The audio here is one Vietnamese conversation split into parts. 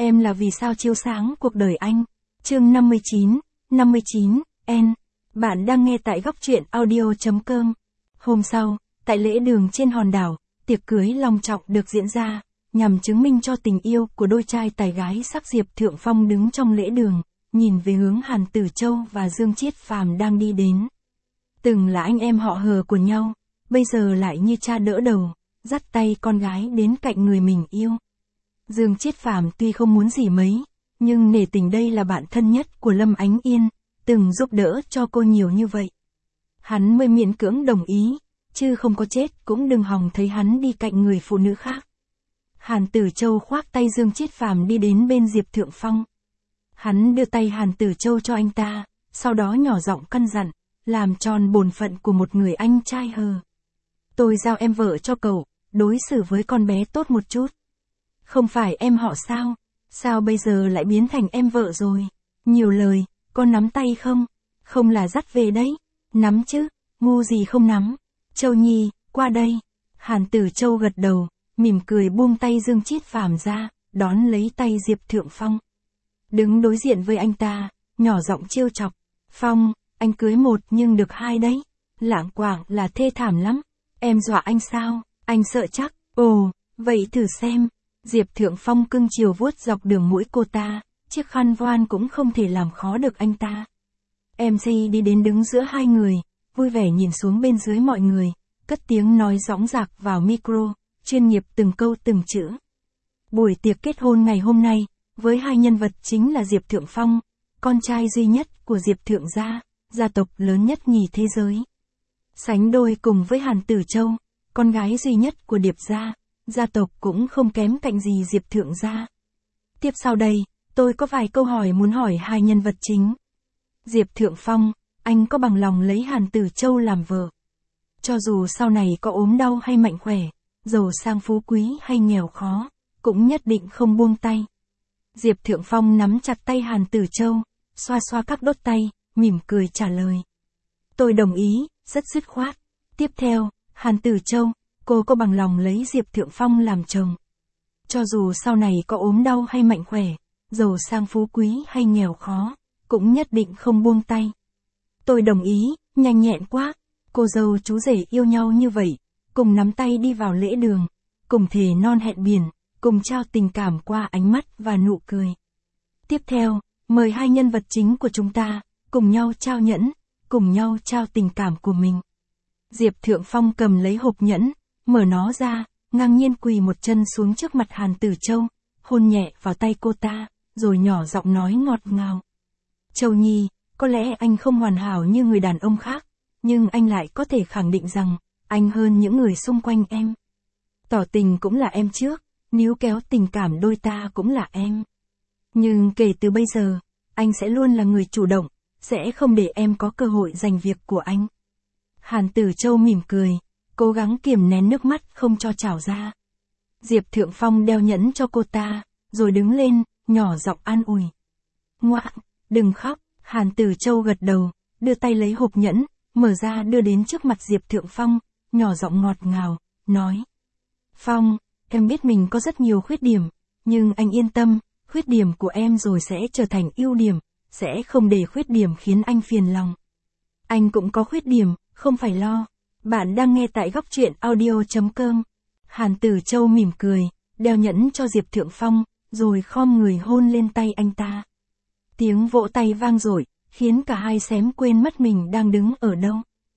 Em là vì sao chiếu sáng cuộc đời anh. Chương 59, N. Bạn đang nghe tại góc truyện audio.com. Hôm sau, tại lễ đường trên hòn đảo, tiệc cưới long trọng được diễn ra, nhằm chứng minh cho tình yêu của đôi trai tài gái sắc. Diệp Thượng Phong đứng trong lễ đường, nhìn về hướng Hàn Tử Châu và Dương Chiết Phàm đang đi đến. Từng là anh em họ Hờ của nhau, bây giờ lại như cha đỡ đầu, dắt tay con gái đến cạnh người mình yêu. Dương Chiết Phàm tuy không muốn gì mấy, nhưng nể tình đây là bạn thân nhất của Lâm Ánh Yên, từng giúp đỡ cho cô nhiều như vậy. Hắn mới miễn cưỡng đồng ý, chứ không có chết cũng đừng hòng thấy hắn đi cạnh người phụ nữ khác. Hàn Tử Châu khoác tay Dương Chiết Phàm đi đến bên Diệp Thượng Phong. Hắn đưa tay Hàn Tử Châu cho anh ta, sau đó nhỏ giọng căn dặn, làm tròn bổn phận của một người anh trai Hờ. Tôi giao em vợ cho cậu, đối xử với con bé tốt một chút. Không phải em họ sao? Sao bây giờ lại biến thành em vợ rồi? Nhiều lời, con nắm tay không? Không là dắt về đấy. Nắm chứ, ngu gì không nắm. Châu Nhi, qua đây. Hàn Tử Châu gật đầu, mỉm cười buông tay Dương Chiết Phàm ra, đón lấy tay Diệp Thượng Phong. Đứng đối diện với anh ta, nhỏ giọng trêu chọc. Phong, anh cưới một nhưng được hai đấy. Lạng quạng là thê thảm lắm. Em dọa anh sao? Anh sợ chắc. Ồ, vậy thử xem. Diệp Thượng Phong cưng chiều vuốt dọc đường mũi cô ta, chiếc khăn voan cũng không thể làm khó được anh ta. MC đi đến đứng giữa hai người, vui vẻ nhìn xuống bên dưới mọi người, cất tiếng nói dõng dạc vào micro, chuyên nghiệp từng câu từng chữ. Buổi tiệc kết hôn ngày hôm nay, với hai nhân vật chính là Diệp Thượng Phong, con trai duy nhất của Diệp Thượng gia, gia tộc lớn nhất nhì thế giới. Sánh đôi cùng với Hàn Tử Châu, con gái duy nhất của Điệp gia, gia tộc cũng không kém cạnh gì Diệp Thượng gia. Tiếp sau đây, tôi có vài câu hỏi muốn hỏi hai nhân vật chính. Diệp Thượng Phong, anh có bằng lòng lấy Hàn Tử Châu làm vợ? Cho dù sau này có ốm đau hay mạnh khỏe, giàu sang phú quý hay nghèo khó, cũng nhất định không buông tay. Diệp Thượng Phong nắm chặt tay Hàn Tử Châu, xoa xoa các đốt tay, mỉm cười trả lời. Tôi đồng ý, rất dứt khoát. Tiếp theo, Hàn Tử Châu, cô có bằng lòng lấy Diệp Thượng Phong làm chồng? Cho dù sau này có ốm đau hay mạnh khỏe, giàu sang phú quý hay nghèo khó, cũng nhất định không buông tay. Tôi đồng ý, nhanh nhẹn quá. Cô dâu chú rể yêu nhau như vậy, cùng nắm tay đi vào lễ đường, cùng thề non hẹn biển, cùng trao tình cảm qua ánh mắt và nụ cười. Tiếp theo, mời hai nhân vật chính của chúng ta, cùng nhau trao nhẫn, cùng nhau trao tình cảm của mình. Diệp Thượng Phong cầm lấy hộp nhẫn, mở nó ra, ngang nhiên quỳ một chân xuống trước mặt Hàn Tử Châu, hôn nhẹ vào tay cô ta, rồi nhỏ giọng nói ngọt ngào. Châu Nhi, có lẽ anh không hoàn hảo như người đàn ông khác, nhưng anh lại có thể khẳng định rằng, anh hơn những người xung quanh em. Tỏ tình cũng là em trước, níu kéo tình cảm đôi ta cũng là em. Nhưng kể từ bây giờ, anh sẽ luôn là người chủ động, sẽ không để em có cơ hội giành việc của anh. Hàn Tử Châu mỉm cười, cố gắng kiềm nén nước mắt không cho trào ra. Diệp Thượng Phong đeo nhẫn cho cô ta, rồi đứng lên, nhỏ giọng an ủi. Ngoạn, đừng khóc. Hàn Tử Châu gật đầu, đưa tay lấy hộp nhẫn, mở ra đưa đến trước mặt Diệp Thượng Phong, nhỏ giọng ngọt ngào, nói. Phong, em biết mình có rất nhiều khuyết điểm, nhưng anh yên tâm, khuyết điểm của em rồi sẽ trở thành ưu điểm, sẽ không để khuyết điểm khiến anh phiền lòng. Anh cũng có khuyết điểm, không phải lo. Bạn đang nghe tại góc truyện audio.com. Hàn Tử Châu mỉm cười, đeo nhẫn cho Diệp Thượng Phong, rồi khom người hôn lên tay anh ta. Tiếng vỗ tay vang dội, khiến cả hai xém quên mất mình đang đứng ở đâu.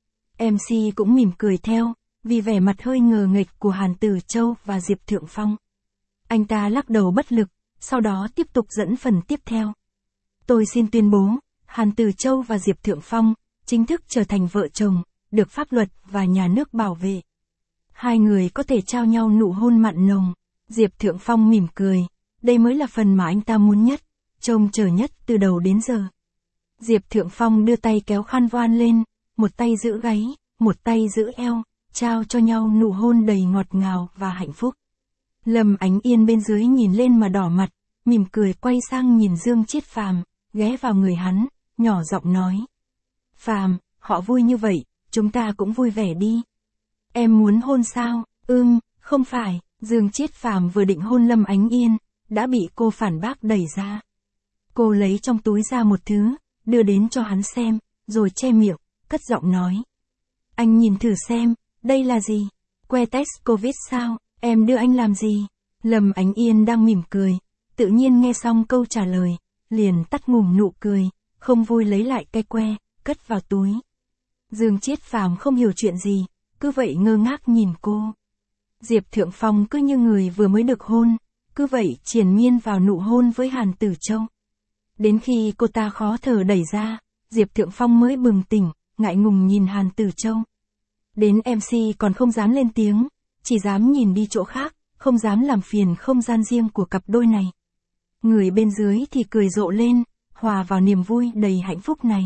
MC cũng mỉm cười theo, vì vẻ mặt hơi ngờ nghệch của Hàn Tử Châu và Diệp Thượng Phong. Anh ta lắc đầu bất lực, sau đó tiếp tục dẫn phần tiếp theo. Tôi xin tuyên bố, Hàn Tử Châu và Diệp Thượng Phong chính thức trở thành vợ chồng, được pháp luật và nhà nước bảo vệ. Hai người có thể trao nhau nụ hôn mặn nồng. Diệp Thượng Phong mỉm cười, đây mới là phần mà anh ta muốn nhất, trông chờ nhất từ đầu đến giờ. Diệp Thượng Phong đưa tay kéo khăn voan lên, một tay giữ gáy, một tay giữ eo, trao cho nhau nụ hôn đầy ngọt ngào và hạnh phúc. Lâm Ánh Yên bên dưới nhìn lên mà đỏ mặt, mỉm cười quay sang nhìn Dương Chiết Phàm, ghé vào người hắn, nhỏ giọng nói. Phàm, họ vui như vậy, chúng ta cũng vui vẻ đi. Em muốn hôn sao? Không phải. Dương Chiết Phàm vừa định hôn Lâm Ánh Yên, đã bị cô phản bác đẩy ra. Cô lấy trong túi ra một thứ, đưa đến cho hắn xem, rồi che miệng, cất giọng nói. Anh nhìn thử xem, đây là gì? Que test Covid sao, em đưa anh làm gì? Lâm Ánh Yên đang mỉm cười, tự nhiên nghe xong câu trả lời, liền tắt ngủm nụ cười, không vui lấy lại cái que, cất vào túi. Dương Chiết Phàm không hiểu chuyện gì, cứ vậy ngơ ngác nhìn cô. Diệp Thượng Phong cứ như người vừa mới được hôn, cứ vậy triền miên vào nụ hôn với Hàn Tử Châu. Đến khi cô ta khó thở đẩy ra, Diệp Thượng Phong mới bừng tỉnh, ngại ngùng nhìn Hàn Tử Châu. Đến MC còn không dám lên tiếng, chỉ dám nhìn đi chỗ khác, không dám làm phiền không gian riêng của cặp đôi này. Người bên dưới thì cười rộ lên, hòa vào niềm vui đầy hạnh phúc này.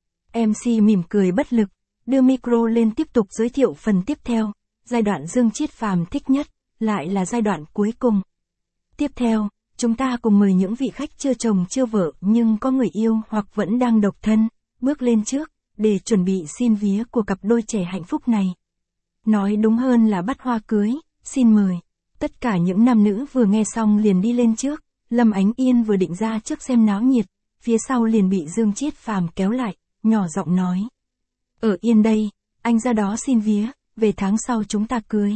MC mỉm cười bất lực, đưa micro lên tiếp tục giới thiệu phần tiếp theo, giai đoạn Dương Chiết Phàm thích nhất, lại là giai đoạn cuối cùng. Tiếp theo, chúng ta cùng mời những vị khách chưa chồng chưa vợ nhưng có người yêu hoặc vẫn đang độc thân, bước lên trước, để chuẩn bị xin vía của cặp đôi trẻ hạnh phúc này. Nói đúng hơn là bắt hoa cưới, xin mời. Tất cả những nam nữ vừa nghe xong liền đi lên trước, Lâm Ánh Yên vừa định ra trước xem náo nhiệt, phía sau liền bị Dương Chiết Phàm kéo lại, nhỏ giọng nói. Ở yên đây, anh ra đó xin vía, về tháng sau chúng ta cưới.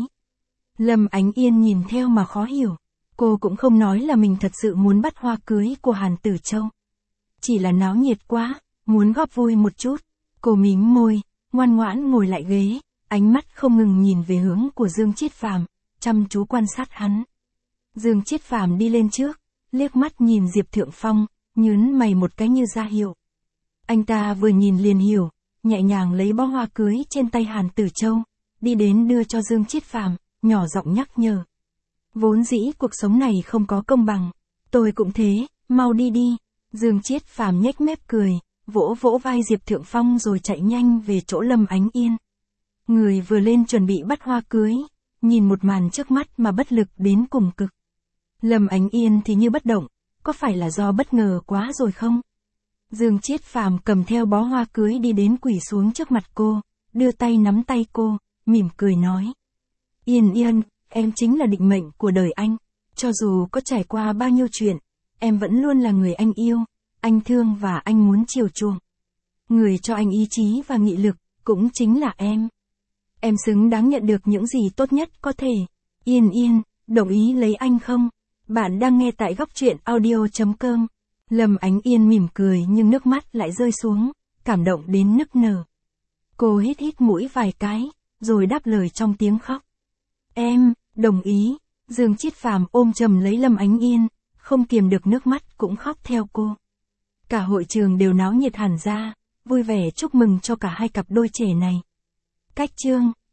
Lâm Ánh Yên nhìn theo mà khó hiểu, cô cũng không nói là mình thật sự muốn bắt hoa cưới của Hàn Tử Châu. Chỉ là náo nhiệt quá, muốn góp vui một chút. Cô mím môi, ngoan ngoãn ngồi lại ghế, ánh mắt không ngừng nhìn về hướng của Dương Chiết Phàm, chăm chú quan sát hắn. Dương Chiết Phàm đi lên trước, liếc mắt nhìn Diệp Thượng Phong, nhướng mày một cái như ra hiệu. Anh ta vừa nhìn liền hiểu, nhẹ nhàng lấy bó hoa cưới trên tay Hàn Tử Châu, đi đến đưa cho Dương Chiết Phàm, nhỏ giọng nhắc nhở. Vốn dĩ cuộc sống này không có công bằng, tôi cũng thế, mau đi đi. Dương Chiết Phàm nhếch mép cười, vỗ vỗ vai Diệp Thượng Phong rồi chạy nhanh về chỗ Lâm Ánh Yên. Người vừa lên chuẩn bị bắt hoa cưới, nhìn một màn trước mắt mà bất lực đến cùng cực. Lâm Ánh Yên thì như bất động, có phải là do bất ngờ quá rồi không? Dương Chiết Phàm cầm theo bó hoa cưới đi đến quỳ xuống trước mặt cô, đưa tay nắm tay cô, mỉm cười nói. Yên Yên, em chính là định mệnh của đời anh, cho dù có trải qua bao nhiêu chuyện, em vẫn luôn là người anh yêu, anh thương và anh muốn chiều chuộng. Người cho anh ý chí và nghị lực, cũng chính là em. Em xứng đáng nhận được những gì tốt nhất có thể. Yên Yên, đồng ý lấy anh không? Bạn đang nghe tại góc truyện audio.com. Lâm Ánh Yên mỉm cười nhưng nước mắt lại rơi xuống, cảm động đến nức nở. Cô hít hít mũi vài cái, rồi đáp lời trong tiếng khóc. Em, đồng ý. Dương Chiết Phàm ôm chầm lấy Lâm Ánh Yên, không kiềm được nước mắt cũng khóc theo cô. Cả hội trường đều náo nhiệt hẳn ra, vui vẻ chúc mừng cho cả hai cặp đôi trẻ này. Cách chương